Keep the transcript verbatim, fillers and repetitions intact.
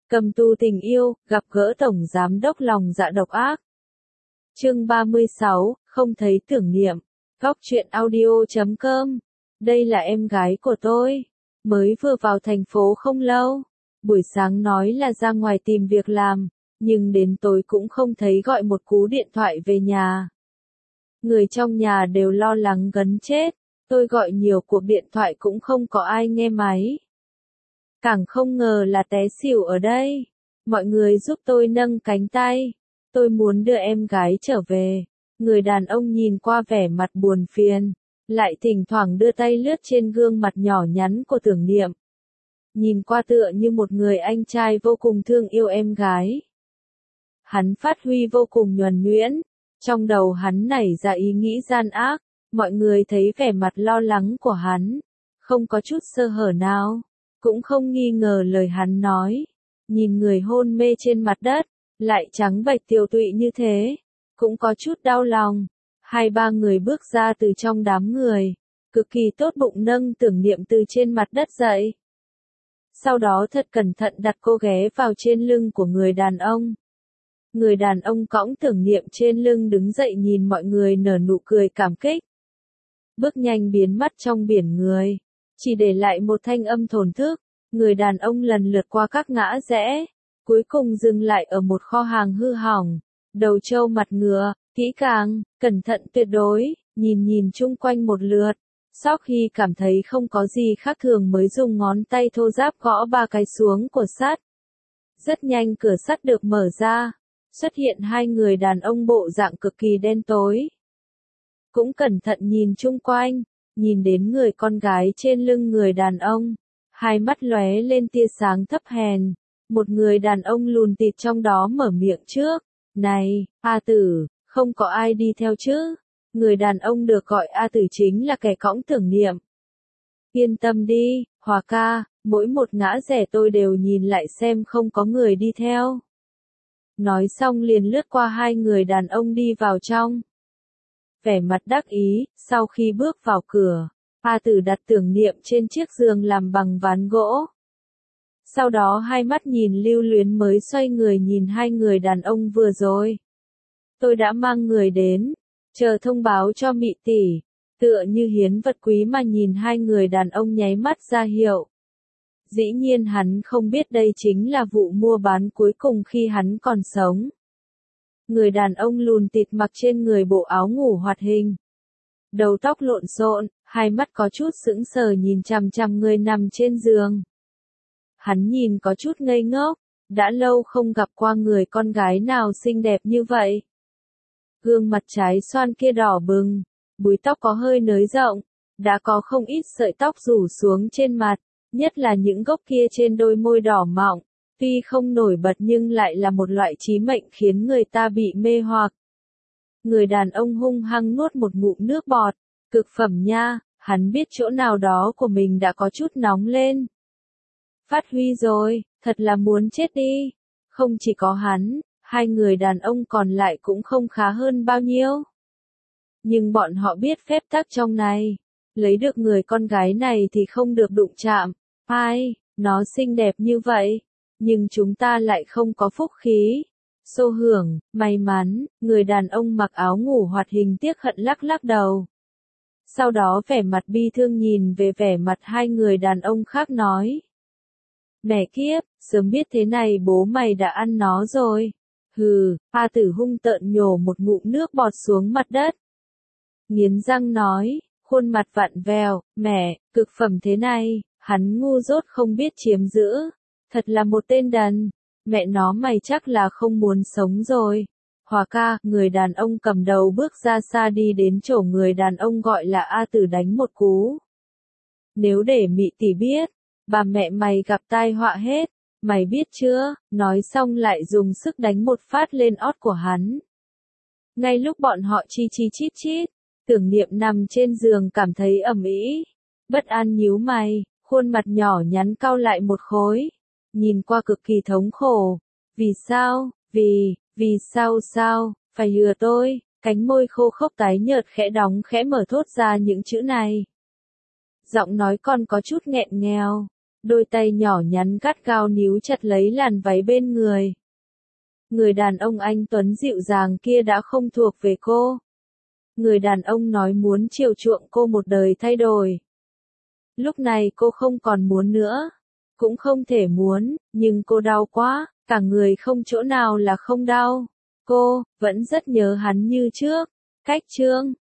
Cầm tù tình yêu, gặp gỡ tổng giám đốc lòng dạ độc ác. Chương ba mươi sáu, không thấy tưởng niệm. Góc truyện audio chấm com. Đây là em gái của tôi. Mới vừa vào thành phố không lâu. Buổi sáng nói là ra ngoài tìm việc làm, nhưng đến tối cũng không thấy gọi một cú điện thoại về nhà. Người trong nhà đều lo lắng gần chết. Tôi gọi nhiều cuộc điện thoại cũng không có ai nghe máy. Càng không ngờ là té xỉu ở đây. Mọi người giúp tôi nâng cánh tay. Tôi muốn đưa em gái trở về. Người đàn ông nhìn qua vẻ mặt buồn phiền, lại thỉnh thoảng đưa tay lướt trên gương mặt nhỏ nhắn của Tưởng Niệm. Nhìn qua tựa như một người anh trai vô cùng thương yêu em gái. Hắn phát huy vô cùng nhuần nhuyễn. Trong đầu hắn nảy ra ý nghĩ gian ác. Mọi người thấy vẻ mặt lo lắng của hắn, không có chút sơ hở nào, cũng không nghi ngờ lời hắn nói. Nhìn người hôn mê trên mặt đất, lại trắng bệch tiều tụy như thế, cũng có chút đau lòng. Hai ba người bước ra từ trong đám người, cực kỳ tốt bụng nâng Tưởng Niệm từ trên mặt đất dậy. Sau đó thật cẩn thận đặt cô ghé vào trên lưng của người đàn ông. Người đàn ông cõng Tưởng Niệm trên lưng đứng dậy nhìn mọi người nở nụ cười cảm kích. Bước nhanh biến mất trong biển người, chỉ để lại một thanh âm thổn thức. Người đàn ông lần lượt qua các ngã rẽ, cuối cùng dừng lại ở một kho hàng hư hỏng, đầu trâu mặt ngựa, kỹ càng, cẩn thận tuyệt đối, nhìn nhìn chung quanh một lượt. Sau khi cảm thấy không có gì khác thường mới dùng ngón tay thô ráp gõ ba cái xuống của sắt. Rất nhanh cửa sắt được mở ra, xuất hiện hai người đàn ông bộ dạng cực kỳ đen tối. Cũng cẩn thận nhìn chung quanh, nhìn đến người con gái trên lưng người đàn ông, hai mắt lóe lên tia sáng thấp hèn. Một người đàn ông lùn tịt trong đó mở miệng trước, "Này, A Tử, không có ai đi theo chứ?" Người đàn ông được gọi A Tử chính là kẻ cõng Tưởng Niệm. "Yên tâm đi, Hòa ca, mỗi một ngã rẽ tôi đều nhìn lại xem không có người đi theo." Nói xong liền lướt qua hai người đàn ông đi vào trong. Vẻ mặt đắc ý, sau khi bước vào cửa, A Tử đặt Tưởng Niệm trên chiếc giường làm bằng ván gỗ. Sau đó hai mắt nhìn lưu luyến mới xoay người nhìn hai người đàn ông vừa rồi. "Tôi đã mang người đến, chờ thông báo cho Mị tỷ." Tựa như hiến vật quý mà nhìn hai người đàn ông nháy mắt ra hiệu. Dĩ nhiên hắn không biết đây chính là vụ mua bán cuối cùng khi hắn còn sống. Người đàn ông lùn tịt mặc trên người bộ áo ngủ hoạt hình. Đầu tóc lộn xộn, hai mắt có chút sững sờ nhìn chằm chằm người nằm trên giường. Hắn nhìn có chút ngây ngốc, đã lâu không gặp qua người con gái nào xinh đẹp như vậy. Gương mặt trái xoan kia đỏ bừng, búi tóc có hơi nới rộng, đã có không ít sợi tóc rủ xuống trên mặt, nhất là những gốc kia trên đôi môi đỏ mọng. Tuy không nổi bật nhưng lại là một loại trí mệnh khiến người ta bị mê hoặc. Người đàn ông hung hăng nuốt một ngụm nước bọt, cực phẩm nha, hắn biết chỗ nào đó của mình đã có chút nóng lên. Phát huy rồi, thật là muốn chết đi. Không chỉ có hắn, hai người đàn ông còn lại cũng không khá hơn bao nhiêu. Nhưng bọn họ biết phép tắc trong này, lấy được người con gái này thì không được đụng chạm. Ai, nó xinh đẹp như vậy. Nhưng chúng ta lại không có phúc khí. Xô hưởng, may mắn, người đàn ông mặc áo ngủ hoạt hình tiếc hận lắc lắc đầu. Sau đó vẻ mặt bi thương nhìn về vẻ mặt hai người đàn ông khác nói. "Mẹ kiếp, sớm biết thế này bố mày đã ăn nó rồi." Hừ, A Tử hung tợn nhổ một ngụm nước bọt xuống mặt đất. Nghiến răng nói, khuôn mặt vặn vẹo, "Mẹ, cực phẩm thế này, hắn ngu dốt không biết chiếm giữ. Thật là một tên đần, mẹ nó mày chắc là không muốn sống rồi." Hòa ca, người đàn ông cầm đầu bước ra xa đi đến chỗ người đàn ông gọi là A Tử đánh một cú. "Nếu để Mị tỷ biết, bà mẹ mày gặp tai họa hết, mày biết chưa?" Nói xong lại dùng sức đánh một phát lên ót của hắn. Ngay lúc bọn họ chi chi chít chít, Tưởng Niệm nằm trên giường cảm thấy ầm ĩ, bất an nhíu mày, khuôn mặt nhỏ nhắn cau lại một khối. Nhìn qua cực kỳ thống khổ. "Vì sao, vì, vì sao sao, phải lừa tôi?" Cánh môi khô khốc tái nhợt khẽ đóng khẽ mở thốt ra những chữ này. Giọng nói còn có chút nghẹn ngào. Đôi tay nhỏ nhắn gắt gao níu chặt lấy làn váy bên người. Người đàn ông anh tuấn dịu dàng kia đã không thuộc về cô. Người đàn ông nói muốn chiều chuộng cô một đời thay đổi. Lúc này cô không còn muốn nữa. Cũng không thể muốn, nhưng cô đau quá, cả người không chỗ nào là không đau. Cô, vẫn rất nhớ hắn như trước. Cách chương